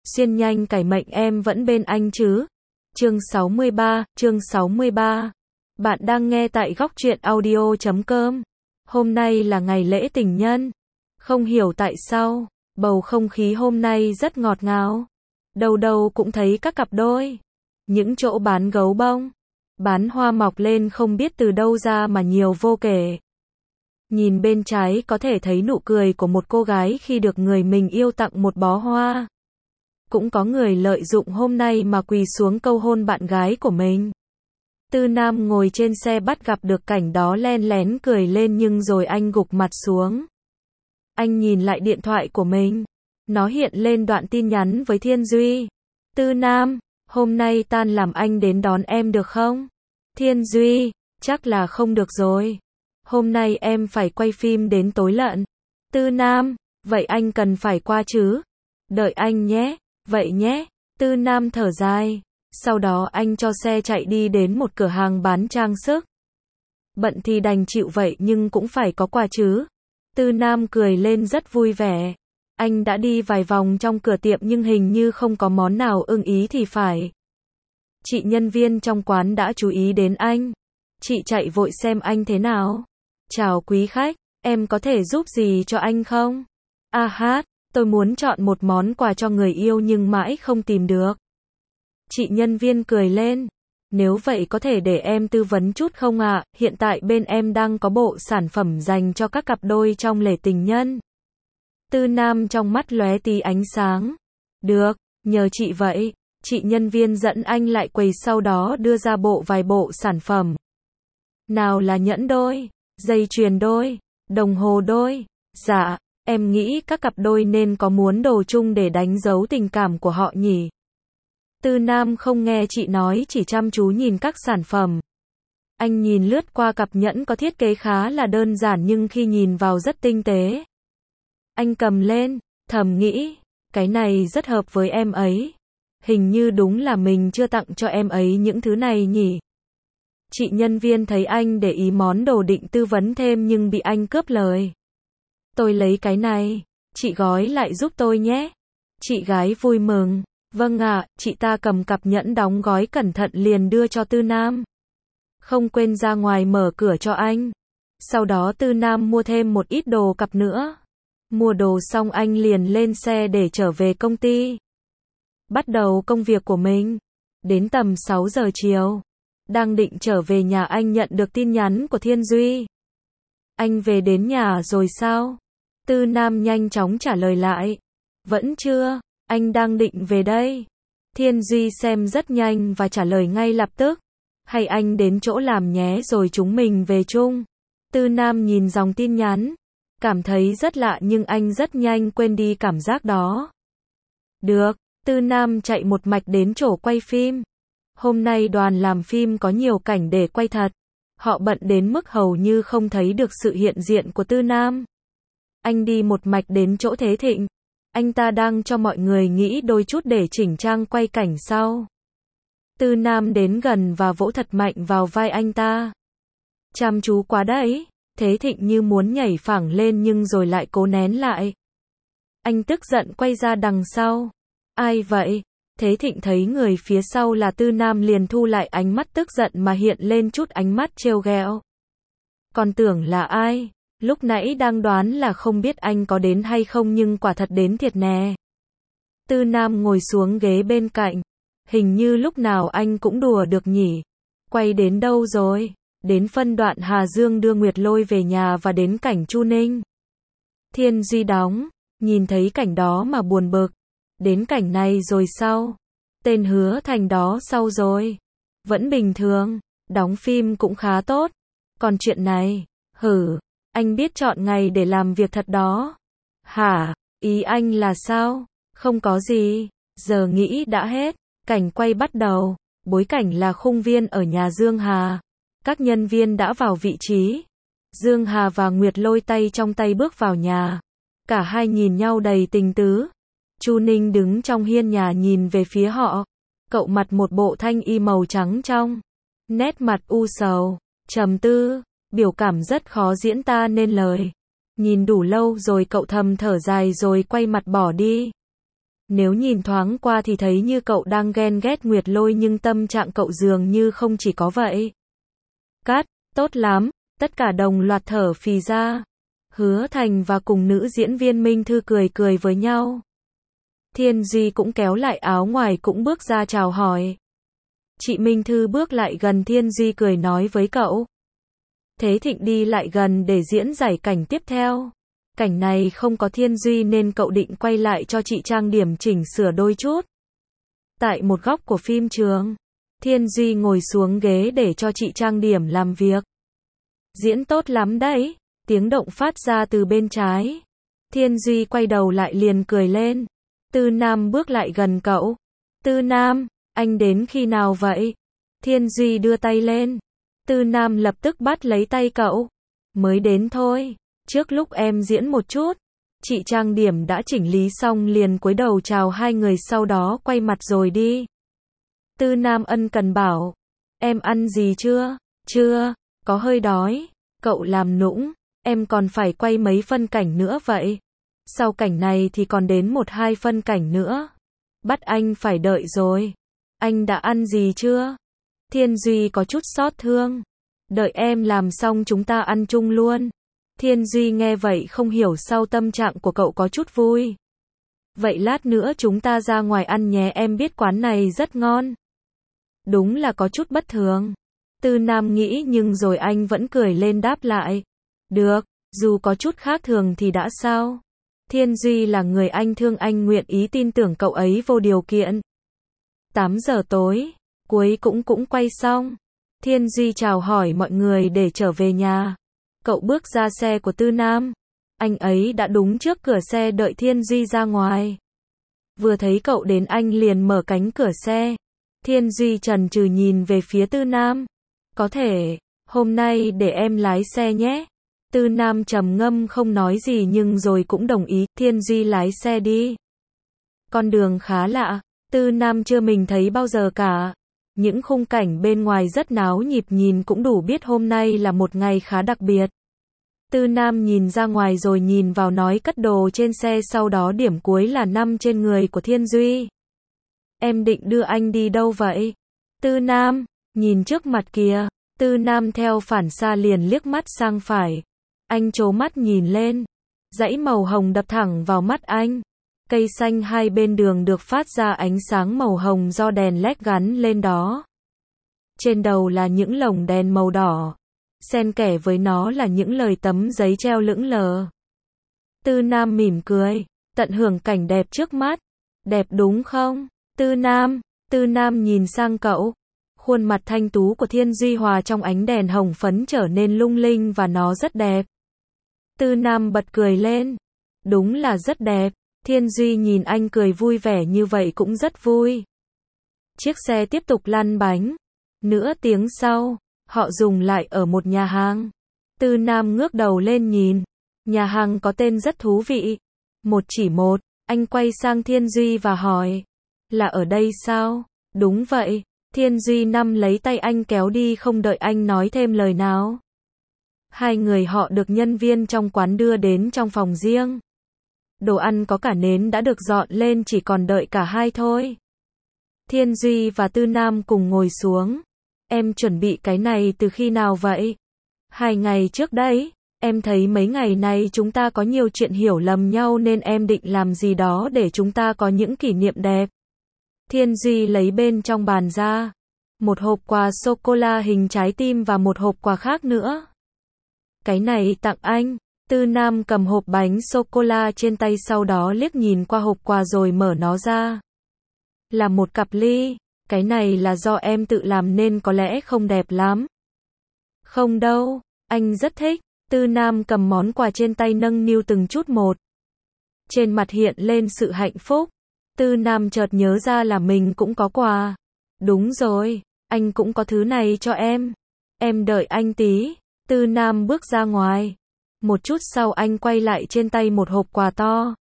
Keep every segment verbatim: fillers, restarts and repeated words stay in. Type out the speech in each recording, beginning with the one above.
xuyên nhanh cải mệnh em vẫn bên anh chứ. Chương sáu mươi ba, chương sáu mươi ba. Bạn đang nghe tại góc truyện audio chấm com. Hôm nay là ngày lễ tình nhân. Không hiểu tại sao, bầu không khí hôm nay rất ngọt ngào. Đâu đâu cũng thấy các cặp đôi. Những chỗ bán gấu bông, bán hoa mọc lên không biết từ đâu ra mà nhiều vô kể. Nhìn bên trái có thể thấy nụ cười của một cô gái khi được người mình yêu tặng một bó hoa. Cũng có người lợi dụng hôm nay mà quỳ xuống cầu hôn bạn gái của mình. Tư Nam ngồi trên xe bắt gặp được cảnh đó len lén cười lên nhưng rồi anh gục mặt xuống. Anh nhìn lại điện thoại của mình. Nó hiện lên đoạn tin nhắn với Thiên Duy. Tư Nam, hôm nay tan làm anh đến đón em được không? Thiên Duy, chắc là không được rồi. Hôm nay em phải quay phim đến tối lận. Tư Nam, vậy anh cần phải qua chứ? Đợi anh nhé, vậy nhé. Tư Nam thở dài. Sau đó anh cho xe chạy đi đến một cửa hàng bán trang sức. Bận thì đành chịu vậy nhưng cũng phải có quà chứ. Tư Nam cười lên rất vui vẻ. Anh đã đi vài vòng trong cửa tiệm nhưng hình như không có món nào ưng ý thì phải. Chị nhân viên trong quán đã chú ý đến anh. Chị chạy vội xem anh thế nào. Chào quý khách, em có thể giúp gì cho anh không? A hát, tôi muốn chọn một món quà cho người yêu nhưng mãi không tìm được. Chị nhân viên cười lên. Nếu vậy có thể để em tư vấn chút không ạ? Hiện tại bên em đang có bộ sản phẩm dành cho các cặp đôi trong lễ tình nhân. Tư Nam trong mắt lóe tí ánh sáng. Được, nhờ chị vậy. Chị nhân viên dẫn anh lại quầy sau đó đưa ra bộ vài bộ sản phẩm. Nào là nhẫn đôi, dây chuyền đôi, đồng hồ đôi. Dạ, em nghĩ các cặp đôi nên có muốn đồ chung để đánh dấu tình cảm của họ nhỉ? Tư Nam không nghe chị nói, chỉ chăm chú nhìn các sản phẩm. Anh nhìn lướt qua cặp nhẫn có thiết kế khá là đơn giản nhưng khi nhìn vào rất tinh tế. Anh cầm lên, thầm nghĩ, cái này rất hợp với em ấy. Hình như đúng là mình chưa tặng cho em ấy những thứ này nhỉ. Chị nhân viên thấy anh để ý món đồ định tư vấn thêm nhưng bị anh cướp lời. Tôi lấy cái này, chị gói lại giúp tôi nhé. Chị gái vui mừng. Vâng ạ, chị ta cầm cặp nhẫn đóng gói cẩn thận liền đưa cho Tư Nam. Không quên ra ngoài mở cửa cho anh. Sau đó Tư Nam mua thêm một ít đồ cặp nữa. Mua đồ xong anh liền lên xe để trở về công ty. Bắt đầu công việc của mình. Đến tầm sáu giờ chiều. Đang định trở về nhà anh nhận được tin nhắn của Thiên Duy. Anh về đến nhà rồi sao? Tư Nam nhanh chóng trả lời lại. Vẫn chưa, anh đang định về đây. Thiên Duy xem rất nhanh và trả lời ngay lập tức. Hay anh đến chỗ làm nhé rồi chúng mình về chung. Tư Nam nhìn dòng tin nhắn. Cảm thấy rất lạ nhưng anh rất nhanh quên đi cảm giác đó. Được, Tư Nam chạy một mạch đến chỗ quay phim. Hôm nay đoàn làm phim có nhiều cảnh để quay thật. Họ bận đến mức hầu như không thấy được sự hiện diện của Tư Nam. Anh đi một mạch đến chỗ Thế Thịnh. Anh ta đang cho mọi người nghĩ đôi chút để chỉnh trang quay cảnh sau. Tư Nam đến gần và vỗ thật mạnh vào vai anh ta. Chăm chú quá đấy. Thế Thịnh như muốn nhảy phảng lên nhưng rồi lại cố nén lại. Anh tức giận quay ra đằng sau. Ai vậy? Thế Thịnh thấy người phía sau là Tư Nam liền thu lại ánh mắt tức giận mà hiện lên chút ánh mắt trêu ghẹo. Còn tưởng là ai? Lúc nãy đang đoán là không biết anh có đến hay không nhưng quả thật đến thiệt nè. Tư Nam ngồi xuống ghế bên cạnh. Hình như lúc nào anh cũng đùa được nhỉ. Quay đến đâu rồi? Đến phân đoạn Hà Dương đưa Nguyệt Lôi về nhà và đến cảnh Chu Ninh. Thiên Duy đóng, nhìn thấy cảnh đó mà buồn bực. Đến cảnh này rồi sao? Tên Hứa Thành đó sau rồi. Vẫn bình thường, đóng phim cũng khá tốt. Còn chuyện này, hử, anh biết chọn ngày để làm việc thật đó. Hả, ý anh là sao? Không có gì, giờ nghĩ đã hết. Cảnh quay bắt đầu, bối cảnh là khung viên ở nhà Dương Hà. Các nhân viên đã vào vị trí. Dương Hà và Nguyệt Lôi tay trong tay bước vào nhà. Cả hai nhìn nhau đầy tình tứ. Chu Ninh đứng trong hiên nhà nhìn về phía họ. Cậu mặc một bộ thanh y màu trắng trong. Nét mặt u sầu, trầm tư, biểu cảm rất khó diễn tả nên lời. Nhìn đủ lâu rồi cậu thầm thở dài rồi quay mặt bỏ đi. Nếu nhìn thoáng qua thì thấy như cậu đang ghen ghét Nguyệt Lôi nhưng tâm trạng cậu dường như không chỉ có vậy. Cắt, tốt lắm, tất cả đồng loạt thở phì ra. Hứa Thành và cùng nữ diễn viên Minh Thư cười cười với nhau. Thiên Duy cũng kéo lại áo ngoài cũng bước ra chào hỏi. Chị Minh Thư bước lại gần Thiên Duy cười nói với cậu. Thế Thịnh đi lại gần để diễn giải cảnh tiếp theo. Cảnh này không có Thiên Duy nên cậu định quay lại cho chị trang điểm chỉnh sửa đôi chút. Tại một góc của phim trường, Thiên Duy ngồi xuống ghế để cho chị trang điểm làm việc. Diễn tốt lắm đấy, tiếng động phát ra từ bên trái. Thiên Duy quay đầu lại liền cười lên. Tư Nam bước lại gần cậu. Tư Nam, anh đến khi nào vậy? Thiên Duy đưa tay lên. Tư Nam lập tức bắt lấy tay cậu. Mới đến thôi, trước lúc em diễn một chút. Chị trang điểm đã chỉnh lý xong liền cúi đầu chào hai người sau đó quay mặt rồi đi. Tư Nam ân cần bảo. Em ăn gì chưa? Chưa, có hơi đói. Cậu làm nũng, em còn phải quay mấy phân cảnh nữa vậy. Sau cảnh này thì còn đến một hai phân cảnh nữa. Bắt anh phải đợi rồi. Anh đã ăn gì chưa? Thiên Duy có chút xót thương. Đợi em làm xong chúng ta ăn chung luôn. Thiên Duy nghe vậy không hiểu sao tâm trạng của cậu có chút vui. Vậy lát nữa chúng ta ra ngoài ăn nhé, em biết quán này rất ngon. Đúng là có chút bất thường. Tư Nam nghĩ nhưng rồi anh vẫn cười lên đáp lại. Được, dù có chút khác thường thì đã sao? Thiên Duy là người anh thương, anh nguyện ý tin tưởng cậu ấy vô điều kiện. tám giờ tối, cuối cũng cũng quay xong. Thiên Duy chào hỏi mọi người để trở về nhà. Cậu bước ra xe của Tư Nam. Anh ấy đã đúng trước cửa xe đợi Thiên Duy ra ngoài. Vừa thấy cậu đến anh liền mở cánh cửa xe. Thiên Duy chần chừ nhìn về phía Tư Nam. Có thể, hôm nay để em lái xe nhé. Tư Nam trầm ngâm không nói gì nhưng rồi cũng đồng ý, Thiên Duy lái xe đi. Con đường khá lạ, Tư Nam chưa mình thấy bao giờ cả. Những khung cảnh bên ngoài rất náo nhịp, nhìn cũng đủ biết hôm nay là một ngày khá đặc biệt. Tư Nam nhìn ra ngoài rồi nhìn vào nói cất đồ trên xe, sau đó điểm cuối là năm trên người của Thiên Duy. Em định đưa anh đi đâu vậy? Tư Nam, nhìn trước mặt kìa. Tư Nam theo phản xạ liền liếc mắt sang phải. Anh trố mắt nhìn lên. Dãy màu hồng đập thẳng vào mắt anh. Cây xanh hai bên đường được phát ra ánh sáng màu hồng do đèn led gắn lên đó. Trên đầu là những lồng đèn màu đỏ. Xen kẽ với nó là những lời tấm giấy treo lững lờ. Tư Nam mỉm cười, tận hưởng cảnh đẹp trước mắt. Đẹp đúng không? Tư Nam, Tư Nam nhìn sang cậu. Khuôn mặt thanh tú của Thiên Duy hòa trong ánh đèn hồng phấn trở nên lung linh và nó rất đẹp. Tư Nam bật cười lên. Đúng là rất đẹp. Thiên Duy nhìn anh cười vui vẻ như vậy cũng rất vui. Chiếc xe tiếp tục lăn bánh. Nửa tiếng sau, họ dừng lại ở một nhà hàng. Tư Nam ngước đầu lên nhìn. Nhà hàng có tên rất thú vị. Một chỉ một, anh quay sang Thiên Duy và hỏi. Là ở đây sao? Đúng vậy. Thiên Duy nắm lấy tay anh kéo đi không đợi anh nói thêm lời nào. Hai người họ được nhân viên trong quán đưa đến trong phòng riêng. Đồ ăn có cả nến đã được dọn lên, chỉ còn đợi cả hai thôi. Thiên Duy và Tư Nam cùng ngồi xuống. Em chuẩn bị cái này từ khi nào vậy? Hai ngày trước đấy. Em thấy mấy ngày này chúng ta có nhiều chuyện hiểu lầm nhau nên em định làm gì đó để chúng ta có những kỷ niệm đẹp. Thiên Duy lấy bên trong bàn ra. Một hộp quà sô-cô-la hình trái tim và một hộp quà khác nữa. Cái này tặng anh. Tư Nam cầm hộp bánh sô-cô-la trên tay sau đó liếc nhìn qua hộp quà rồi mở nó ra. Là một cặp ly. Cái này là do em tự làm nên có lẽ không đẹp lắm. Không đâu, anh rất thích. Tư Nam cầm món quà trên tay nâng niu từng chút một. Trên mặt hiện lên sự hạnh phúc. Tư Nam chợt nhớ ra là mình cũng có quà. Đúng rồi, anh cũng có thứ này cho em. Em đợi anh tí. Tư Nam bước ra ngoài. Một chút sau anh quay lại trên tay một hộp quà to.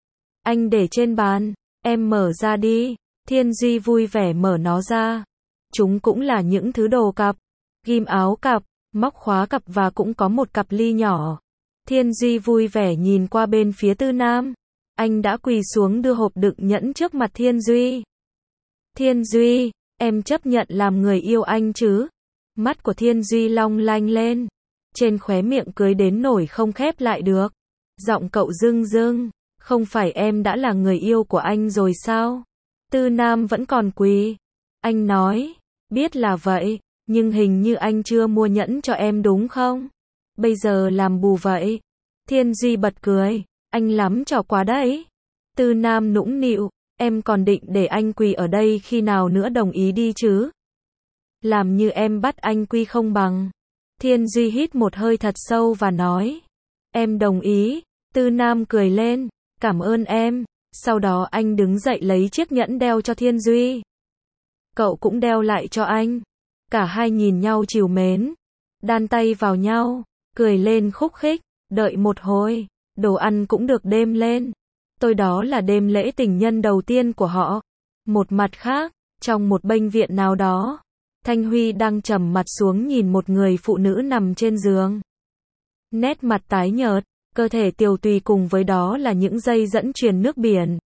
Anh để trên bàn, em mở ra đi. Thiên Duy vui vẻ mở nó ra. Chúng cũng là những thứ đồ cặp, ghim áo cặp, móc khóa cặp và cũng có một cặp ly nhỏ. Thiên Duy vui vẻ nhìn qua bên phía Tư Nam. Anh đã quỳ xuống đưa hộp đựng nhẫn trước mặt Thiên Duy. Thiên Duy, em chấp nhận làm người yêu anh chứ? Mắt của Thiên Duy long lanh lên. Trên khóe miệng cười đến nổi không khép lại được. Giọng cậu rưng rưng. Không phải em đã là người yêu của anh rồi sao? Tư Nam vẫn còn quỳ. Anh nói, biết là vậy, nhưng hình như anh chưa mua nhẫn cho em đúng không? Bây giờ làm bù vậy. Thiên Duy bật cười. Anh lắm trò quá đấy. Tư Nam nũng nịu. Em còn định để anh quỳ ở đây khi nào nữa đồng ý đi chứ? Làm như em bắt anh quy không bằng. Thiên Duy hít một hơi thật sâu và nói. Em đồng ý. Tư Nam cười lên. Cảm ơn em. Sau đó anh đứng dậy lấy chiếc nhẫn đeo cho Thiên Duy. Cậu cũng đeo lại cho anh. Cả hai nhìn nhau trìu mến. Đan tay vào nhau. Cười lên khúc khích. Đợi một hồi. Đồ ăn cũng được đem lên. Tôi đó là đêm lễ tình nhân đầu tiên của họ. Một mặt khác, trong một bệnh viện nào đó, Thanh Huy đang trầm mặt xuống nhìn một người phụ nữ nằm trên giường. Nét mặt tái nhợt, cơ thể tiều tùy cùng với đó là những dây dẫn truyền nước biển.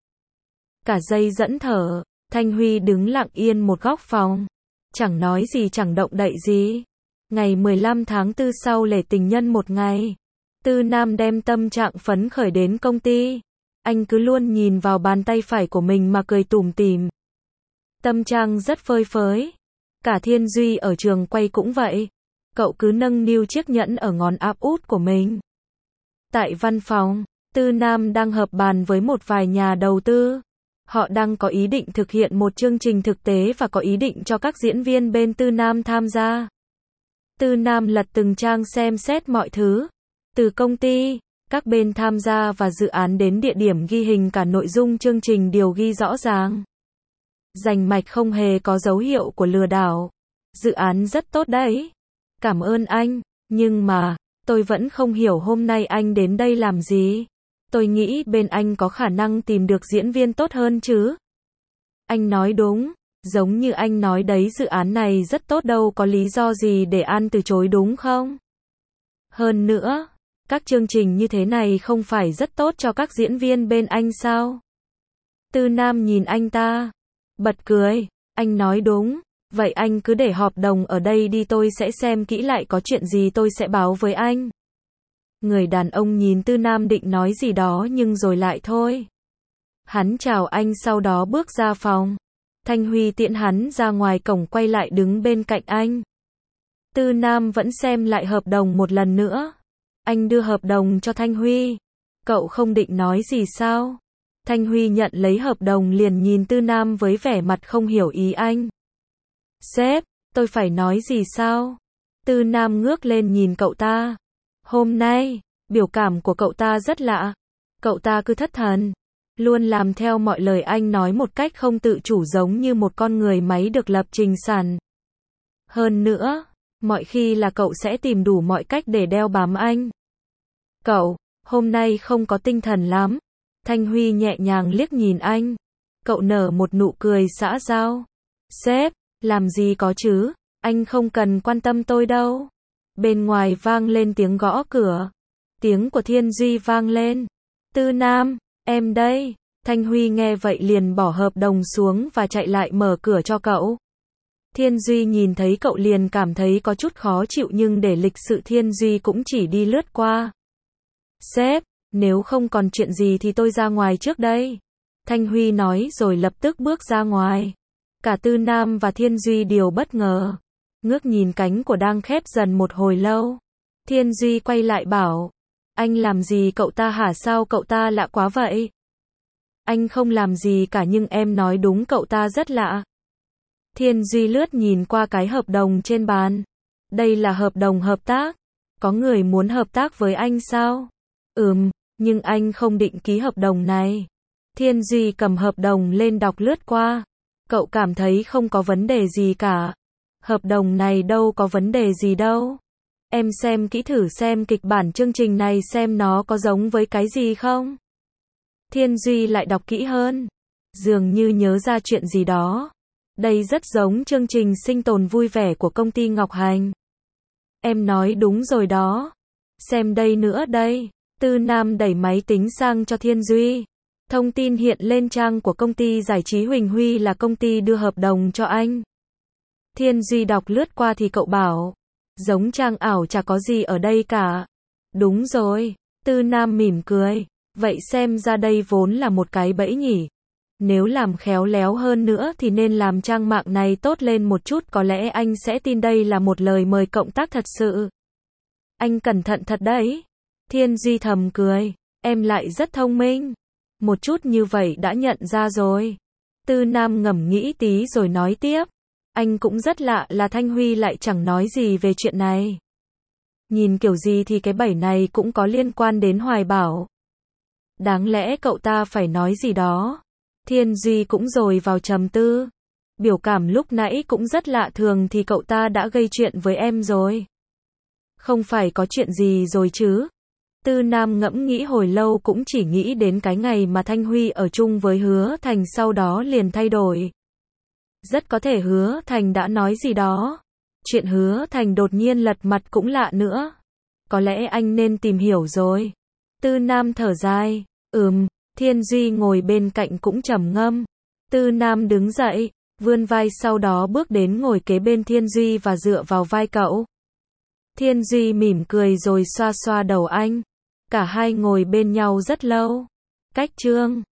Cả dây dẫn thở, Thanh Huy đứng lặng yên một góc phòng. Chẳng nói gì chẳng động đậy gì. Ngày mười lăm tháng tư sau lễ tình nhân một ngày, Tư Nam đem tâm trạng phấn khởi đến công ty. Anh cứ luôn nhìn vào bàn tay phải của mình mà cười tủm tỉm. Tâm trạng rất phơi phới. Cả Thiên Duy ở trường quay cũng vậy. Cậu cứ nâng niu chiếc nhẫn ở ngón áp út của mình. Tại văn phòng, Tư Nam đang họp bàn với một vài nhà đầu tư. Họ đang có ý định thực hiện một chương trình thực tế và có ý định cho các diễn viên bên Tư Nam tham gia. Tư Nam lật từng trang xem xét mọi thứ. Từ công ty, các bên tham gia và dự án đến địa điểm ghi hình, cả nội dung chương trình đều ghi rõ ràng. Rành mạch, không hề có dấu hiệu của lừa đảo. Dự án rất tốt đấy. Cảm ơn anh, nhưng mà, tôi vẫn không hiểu hôm nay anh đến đây làm gì. Tôi nghĩ bên anh có khả năng tìm được diễn viên tốt hơn chứ. Anh nói đúng, giống như anh nói đấy, dự án này rất tốt, đâu có lý do gì để An từ chối đúng không? Hơn nữa, các chương trình như thế này không phải rất tốt cho các diễn viên bên anh sao? Tư Nam nhìn anh ta, bật cười. Anh nói đúng, vậy anh cứ để hợp đồng ở đây đi, tôi sẽ xem kỹ lại, có chuyện gì tôi sẽ báo với anh. Người đàn ông nhìn Tư Nam định nói gì đó nhưng rồi lại thôi. Hắn chào anh sau đó bước ra phòng. Thanh Huy tiễn hắn ra ngoài cổng, quay lại đứng bên cạnh anh. Tư Nam vẫn xem lại hợp đồng một lần nữa. Anh đưa hợp đồng cho Thanh Huy. Cậu không định nói gì sao? Thanh Huy nhận lấy hợp đồng liền nhìn Tư Nam với vẻ mặt không hiểu ý anh. Sếp, tôi phải nói gì sao? Tư Nam ngước lên nhìn cậu ta. Hôm nay, biểu cảm của cậu ta rất lạ. Cậu ta cứ thất thần, luôn làm theo mọi lời anh nói một cách không tự chủ, giống như một con người máy được lập trình sẵn. Hơn nữa, mọi khi là cậu sẽ tìm đủ mọi cách để đeo bám anh. Cậu, hôm nay không có tinh thần lắm. Thanh Huy nhẹ nhàng liếc nhìn anh. Cậu nở một nụ cười xã giao. Sếp, làm gì có chứ, anh không cần quan tâm tôi đâu. Bên ngoài vang lên tiếng gõ cửa. Tiếng của Thiên Duy vang lên. Tư Nam, em đây. Thanh Huy nghe vậy liền bỏ hợp đồng xuống và chạy lại mở cửa cho cậu. Thiên Duy nhìn thấy cậu liền cảm thấy có chút khó chịu, nhưng để lịch sự Thiên Duy cũng chỉ đi lướt qua. Sếp, nếu không còn chuyện gì thì tôi ra ngoài trước đây. Thanh Huy nói rồi lập tức bước ra ngoài. Cả Tư Nam và Thiên Duy đều bất ngờ. Ngước nhìn cánh của đang khép dần một hồi lâu. Thiên Duy quay lại bảo. Anh làm gì cậu ta hả, sao cậu ta lạ quá vậy? Anh không làm gì cả, nhưng em nói đúng, cậu ta rất lạ. Thiên Duy lướt nhìn qua cái hợp đồng trên bàn. Đây là hợp đồng hợp tác. Có người muốn hợp tác với anh sao? Ừm, nhưng anh không định ký hợp đồng này. Thiên Duy cầm hợp đồng lên đọc lướt qua. Cậu cảm thấy không có vấn đề gì cả. Hợp đồng này đâu có vấn đề gì đâu. Em xem kỹ thử xem kịch bản chương trình này xem nó có giống với cái gì không. Thiên Duy lại đọc kỹ hơn. Dường như nhớ ra chuyện gì đó. Đây rất giống chương trình sinh tồn vui vẻ của công ty Ngọc Hành. Em nói đúng rồi đó. Xem đây nữa đây. Tư Nam đẩy máy tính sang cho Thiên Duy. Thông tin hiện lên trang của công ty giải trí Huỳnh Huy là công ty đưa hợp đồng cho anh. Thiên Duy đọc lướt qua thì cậu bảo, giống trang ảo chả có gì ở đây cả. Đúng rồi. Tư Nam mỉm cười. Vậy xem ra đây vốn là một cái bẫy nhỉ. Nếu làm khéo léo hơn nữa thì nên làm trang mạng này tốt lên một chút, có lẽ anh sẽ tin đây là một lời mời cộng tác thật sự. Anh cẩn thận thật đấy. Thiên Duy thầm cười. Em lại rất thông minh. Một chút như vậy đã nhận ra rồi. Tư Nam ngẫm nghĩ tí rồi nói tiếp. Anh cũng rất lạ là Thanh Huy lại chẳng nói gì về chuyện này. Nhìn kiểu gì thì cái bẫy này cũng có liên quan đến Hoài Bảo. Đáng lẽ cậu ta phải nói gì đó. Thiên Duy cũng rồi vào trầm tư. Biểu cảm lúc nãy cũng rất lạ thường, thì cậu ta đã gây chuyện với em rồi. Không phải có chuyện gì rồi chứ? Tư Nam ngẫm nghĩ hồi lâu cũng chỉ nghĩ đến cái ngày mà Thanh Huy ở chung với Hứa Thành sau đó liền thay đổi. Rất có thể Hứa Thành đã nói gì đó. Chuyện Hứa Thành đột nhiên lật mặt cũng lạ nữa. Có lẽ anh nên tìm hiểu rồi. Tư Nam thở dài. Ừm. Thiên Duy ngồi bên cạnh cũng trầm ngâm. Tư Nam đứng dậy, vươn vai sau đó bước đến ngồi kế bên Thiên Duy và dựa vào vai cậu. Thiên Duy mỉm cười rồi xoa xoa đầu anh. Cả hai ngồi bên nhau rất lâu. Cách chương